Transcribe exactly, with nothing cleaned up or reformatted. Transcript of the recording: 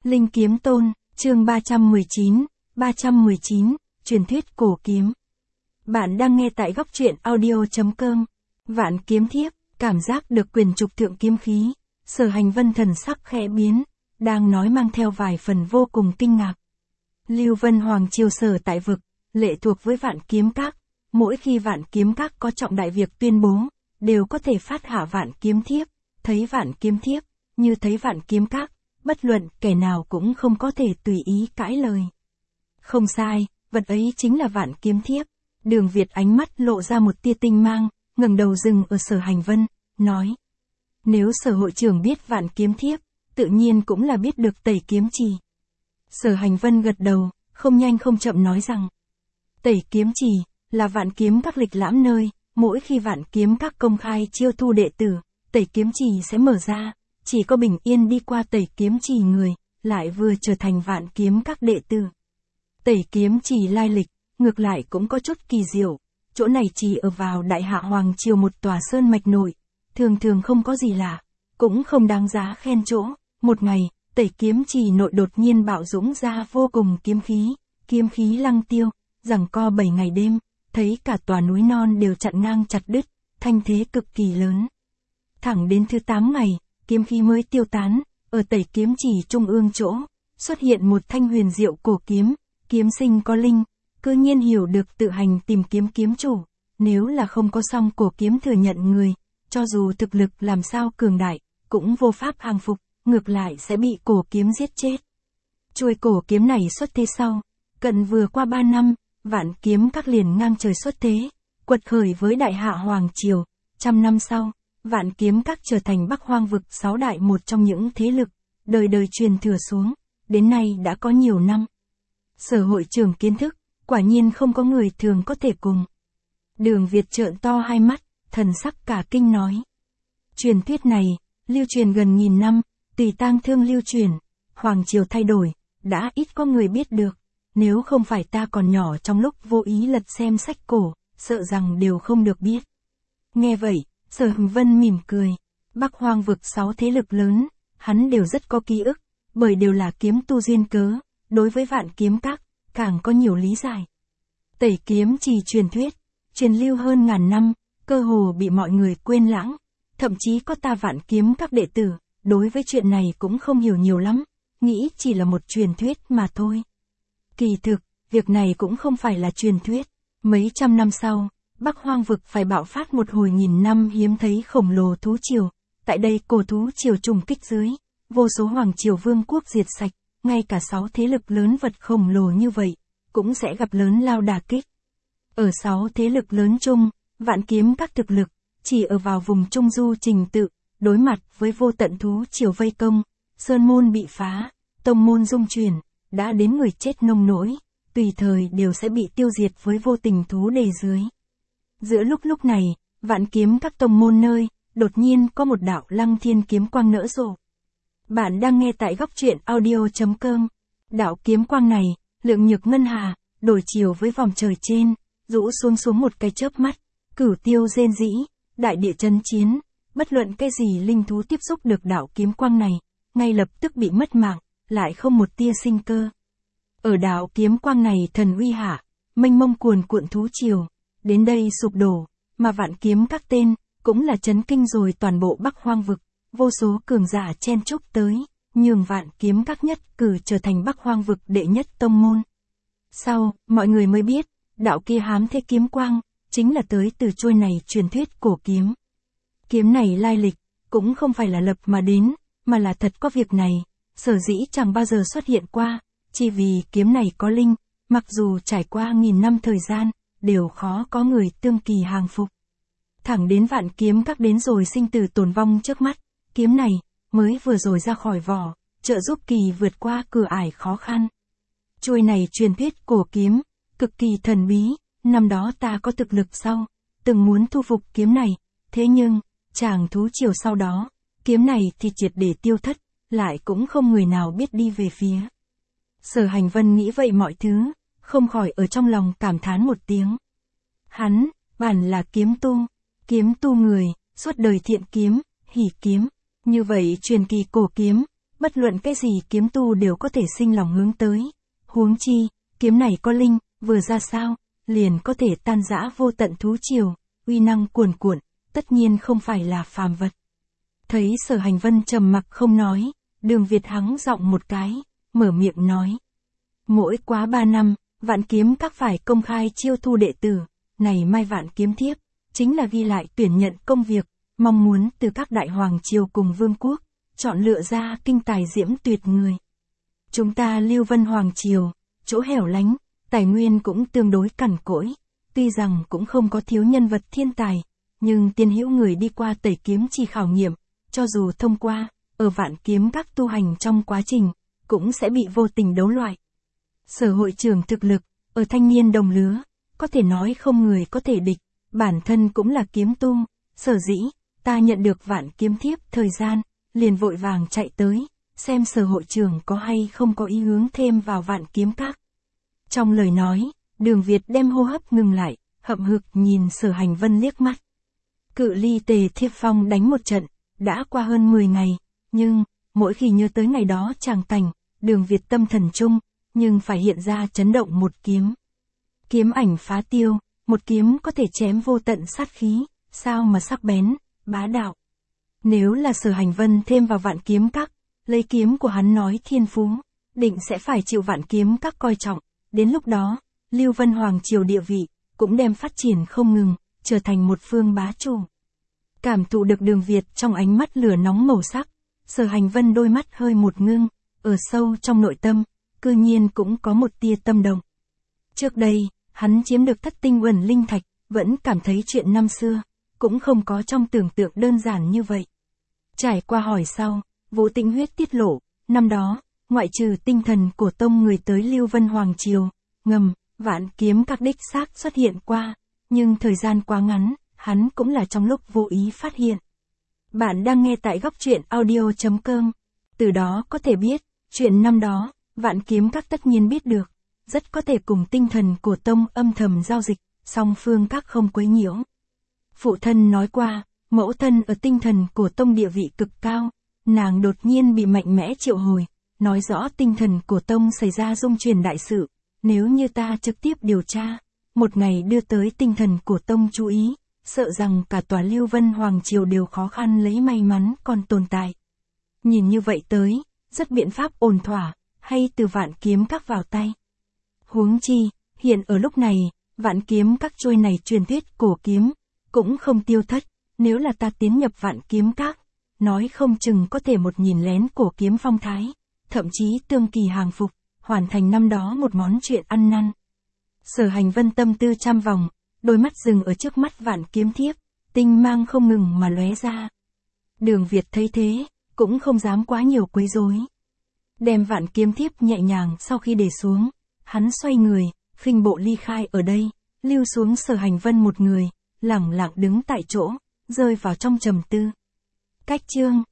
Linh Kiếm Tôn, chương ba trăm mười chín, ba trăm mười chín, truyền thuyết cổ kiếm. Bạn đang nghe tại góc truyện audio chấm com. Vạn kiếm thiếp, cảm giác được quyền trục thượng kiếm khí. Sở Hành Vân thần sắc khẽ biến, đang nói mang theo vài phần vô cùng kinh ngạc. Lưu Vân Hoàng triều sở tại vực, lệ thuộc với Vạn Kiếm Các. Mỗi khi Vạn Kiếm Các có trọng đại việc tuyên bố, đều có thể phát hạ Vạn Kiếm Thiếp. Thấy Vạn Kiếm Thiếp, như thấy Vạn Kiếm Các, bất luận kẻ nào cũng không có thể tùy ý cãi lời. Không sai, vật ấy chính là Vạn Kiếm Thiếp. Đường Việt ánh mắt lộ ra một tia tinh mang, ngẩng đầu dừng ở Sở Hành Vân, nói. Nếu Sở hội trưởng biết Vạn Kiếm Thiếp, tự nhiên cũng là biết được Tẩy Kiếm Trì. Sở Hành Vân gật đầu, không nhanh không chậm nói rằng. Tẩy Kiếm Trì, là Vạn Kiếm Các lịch lãm nơi, mỗi khi Vạn Kiếm Các công khai chiêu thu đệ tử, Tẩy Kiếm Trì sẽ mở ra, chỉ có bình yên đi qua Tẩy Kiếm Trì người, lại vừa trở thành Vạn Kiếm Các đệ tử. Tẩy Kiếm Trì lai lịch, ngược lại cũng có chút kỳ diệu, chỗ này chỉ ở vào Đại Hạ Hoàng triều một tòa sơn mạch nội, thường thường không có gì lạ, cũng không đáng giá khen chỗ. Một ngày, Tẩy Kiếm Trì nội đột nhiên bạo dũng ra vô cùng kiếm khí, kiếm khí lăng tiêu, giằng co bảy ngày đêm, thấy cả tòa núi non đều chặn ngang chặt đứt, thanh thế cực kỳ lớn. Thẳng đến thứ tám ngày, kiếm khí mới tiêu tán, ở Tẩy Kiếm Trì trung ương chỗ, xuất hiện một thanh huyền diệu cổ kiếm, kiếm sinh có linh, cư nhiên hiểu được tự hành tìm kiếm kiếm chủ, nếu là không có song cổ kiếm thừa nhận người, cho dù thực lực làm sao cường đại, cũng vô pháp hàng phục, ngược lại sẽ bị cổ kiếm giết chết. Chuôi cổ kiếm này xuất thế sau, cận vừa qua ba năm, Vạn Kiếm Các liền ngang trời xuất thế, quật khởi với Đại Hạ Hoàng triều, trăm năm sau, Vạn Kiếm Các trở thành Bắc Hoang vực sáu đại một trong những thế lực, đời đời truyền thừa xuống, đến nay đã có nhiều năm. Sở hội trưởng kiến thức, quả nhiên không có người thường có thể cùng. Đường Việt trợn to hai mắt, thần sắc cả kinh nói. Truyền thuyết này, lưu truyền gần nghìn năm, tùy tang thương lưu truyền, Hoàng triều thay đổi, đã ít có người biết được, nếu không phải ta còn nhỏ trong lúc vô ý lật xem sách cổ, sợ rằng đều không được biết. Nghe vậy, Sở Hành Vân mỉm cười, Bắc Hoang vực sáu thế lực lớn, hắn đều rất có ký ức, bởi đều là kiếm tu duyên cớ, đối với Vạn Kiếm Các, càng có nhiều lý giải. Tẩy Kiếm Trì truyền thuyết, truyền lưu hơn ngàn năm, cơ hồ bị mọi người quên lãng, thậm chí có ta Vạn Kiếm Các đệ tử, đối với chuyện này cũng không hiểu nhiều lắm, nghĩ chỉ là một truyền thuyết mà thôi. Kỳ thực, việc này cũng không phải là truyền thuyết, mấy trăm năm sau, Bắc Hoang vực phải bạo phát một hồi nghìn năm hiếm thấy khổng lồ thú triều, tại đây cổ thú triều trùng kích dưới, vô số hoàng triều vương quốc diệt sạch, ngay cả sáu thế lực lớn vật khổng lồ như vậy, cũng sẽ gặp lớn lao đả kích. Ở sáu thế lực lớn chung, Vạn Kiếm Các thực lực, chỉ ở vào vùng trung du trình tự, đối mặt với vô tận thú triều vây công, sơn môn bị phá, tông môn dung chuyển, đã đến người chết nông nỗi, tùy thời đều sẽ bị tiêu diệt với vô tình thú đề dưới. Giữa lúc lúc này, Vạn Kiếm Các tông môn nơi, đột nhiên có một đạo lăng thiên kiếm quang nở rộ. Bạn đang nghe tại góc truyện audio chấm com. Đạo kiếm quang này, lượng nhược ngân hà, đổi chiều với vòng trời trên, rũ xuống xuống một cái chớp mắt, cửu tiêu rên rĩ, đại địa chấn chiến, bất luận cái gì linh thú tiếp xúc được đạo kiếm quang này, ngay lập tức bị mất mạng, lại không một tia sinh cơ. Ở đạo kiếm quang này thần uy hạ, mênh mông cuồn cuộn thú triều, đến đây sụp đổ, mà Vạn Kiếm Các tên, cũng là chấn kinh rồi toàn bộ Bắc Hoang vực, vô số cường giả chen chúc tới, nhường Vạn Kiếm Các nhất cử trở thành Bắc Hoang vực đệ nhất tông môn. Sau, mọi người mới biết, đạo kia hám thế kiếm quang, chính là tới từ trôi này truyền thuyết cổ kiếm. Kiếm này lai lịch, cũng không phải là lập mà đến, mà là thật có việc này, sở dĩ chẳng bao giờ xuất hiện qua, chỉ vì kiếm này có linh, mặc dù trải qua nghìn năm thời gian, đều khó có người tương kỳ hàng phục. Thẳng đến Vạn Kiếm Các đến rồi sinh tử tồn vong trước mắt, kiếm này, mới vừa rồi ra khỏi vỏ, trợ giúp kỳ vượt qua cửa ải khó khăn. Chuôi này truyền thuyết cổ kiếm, cực kỳ thần bí, năm đó ta có thực lực sau, từng muốn thu phục kiếm này, thế nhưng, chàng thú triều sau đó, kiếm này thì triệt để tiêu thất, lại cũng không người nào biết đi về phía. Sở Hành Vân nghĩ vậy mọi thứ, không khỏi ở trong lòng cảm thán một tiếng. Hắn, bản là kiếm tu, kiếm tu người, suốt đời thiện kiếm, hỉ kiếm, như vậy truyền kỳ cổ kiếm, bất luận cái gì kiếm tu đều có thể sinh lòng hướng tới. Huống chi, kiếm này có linh, vừa ra sao, liền có thể tan rã vô tận thú triều, uy năng cuồn cuộn, tất nhiên không phải là phàm vật. Thấy Sở Hành Vân trầm mặc không nói, Đường Việt hắng giọng một cái, mở miệng nói. Mỗi quá ba năm, Vạn Kiếm Các phải công khai chiêu thu đệ tử, này mai Vạn Kiếm Thiếp, chính là ghi lại tuyển nhận công việc, mong muốn từ các đại hoàng triều cùng vương quốc, chọn lựa ra kinh tài diễm tuyệt người. Chúng ta Lưu Vân Hoàng Triều, chỗ hẻo lánh, tài nguyên cũng tương đối cằn cỗi, tuy rằng cũng không có thiếu nhân vật thiên tài, nhưng tiên hữu người đi qua tẩy kiếm chỉ khảo nghiệm, cho dù thông qua, ở Vạn Kiếm Các tu hành trong quá trình, cũng sẽ bị vô tình đấu loại. Sở hội trưởng thực lực, ở thanh niên đồng lứa, có thể nói không người có thể địch, bản thân cũng là kiếm tu, sở dĩ, ta nhận được Vạn Kiếm Thiếp thời gian, liền vội vàng chạy tới, xem Sở hội trưởng có hay không có ý hướng thêm vào Vạn Kiếm Các. Trong lời nói, Đường Việt đem hô hấp ngừng lại, hậm hực nhìn Sở Hành Vân liếc mắt. Cự ly Tề Thiếp Phong đánh một trận, đã qua hơn mười ngày, nhưng, mỗi khi nhớ tới ngày đó tràng cảnh, Đường Việt tâm thần chung, nhưng phải hiện ra chấn động một kiếm. Kiếm ảnh phá tiêu, một kiếm có thể chém vô tận sát khí, sao mà sắc bén, bá đạo. Nếu là Sở Hành Vân thêm vào Vạn Kiếm Các, lấy kiếm của hắn nói thiên phú, định sẽ phải chịu Vạn Kiếm Các coi trọng, đến lúc đó, Lưu Vân Hoàng Triều địa vị, cũng đem phát triển không ngừng, trở thành một phương bá chủ. Cảm thụ được Đường Việt trong ánh mắt lửa nóng màu sắc, Sở Hành Vân đôi mắt hơi một ngưng, ở sâu trong nội tâm, cư nhiên cũng có một tia tâm động. Trước đây, hắn chiếm được thất tinh uẩn linh thạch, vẫn cảm thấy chuyện năm xưa, cũng không có trong tưởng tượng đơn giản như vậy. Trải qua hỏi sau, Vũ Tĩnh Huyết tiết lộ, năm đó, ngoại trừ tinh thần của tông người tới Lưu Vân Hoàng Triều, ngầm, Vạn Kiếm Các đích xác xuất hiện qua, nhưng thời gian quá ngắn, hắn cũng là trong lúc vô ý phát hiện. Bạn đang nghe tại góc truyện audio chấm com, từ đó có thể biết, chuyện năm đó, Vạn Kiếm Các tất nhiên biết được, rất có thể cùng tinh thần của tông âm thầm giao dịch, song phương các không quấy nhiễu. Phụ thân nói qua, mẫu thân ở tinh thần của tông địa vị cực cao, nàng đột nhiên bị mạnh mẽ triệu hồi, nói rõ tinh thần của tông xảy ra dung chuyển đại sự, nếu như ta trực tiếp điều tra, một ngày đưa tới tinh thần của tông chú ý, sợ rằng cả tòa Lưu Vân Hoàng Triều đều khó khăn lấy may mắn còn tồn tại. Nhìn như vậy tới, rất biện pháp ổn thỏa, hay từ Vạn Kiếm Các vào tay. Huống chi, hiện ở lúc này, Vạn Kiếm Các trôi này truyền thuyết cổ kiếm, cũng không tiêu thất, nếu là ta tiến nhập Vạn Kiếm Các, nói không chừng có thể một nhìn lén cổ kiếm phong thái, thậm chí tương kỳ hàng phục, hoàn thành năm đó một món chuyện ăn năn. Sở Hành Vân tâm tư trăm vòng, đôi mắt dừng ở trước mắt Vạn Kiếm Thiếp, tinh mang không ngừng mà lóe ra. Đường Việt thấy thế, cũng không dám quá nhiều quấy rối. Đem Vạn Kiếm Thiếp nhẹ nhàng sau khi để xuống, hắn xoay người, khinh bộ ly khai ở đây, lưu xuống Sở Hành Vân một người, lẳng lặng đứng tại chỗ, rơi vào trong trầm tư. Cách chương